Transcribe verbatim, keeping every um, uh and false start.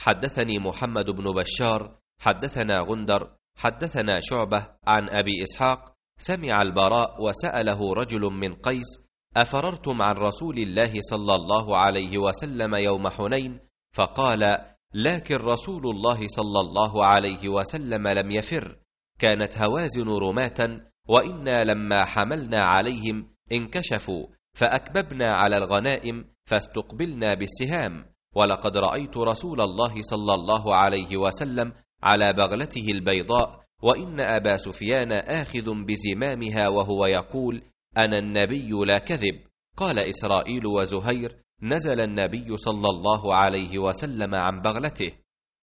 حدثني محمد بن بشار حدثنا غندر حدثنا شعبة عن أبي إسحاق سمع البراء وسأله رجل من قيس: أفررتم عن رسول الله صلى الله عليه وسلم يوم حنين؟ فقال: لكن رسول الله صلى الله عليه وسلم لم يفر، كانت هوازن رماة، وإنا لما حملنا عليهم انكشفوا فأكببنا على الغنائم فاستقبلنا بالسهام، ولقد رأيت رسول الله صلى الله عليه وسلم على بغلته البيضاء، وإن أبا سفيان آخذ بزمامها وهو يقول: أنا النبي لا كذب. قال إسرائيل وزهير: نزل النبي صلى الله عليه وسلم عن بغلته.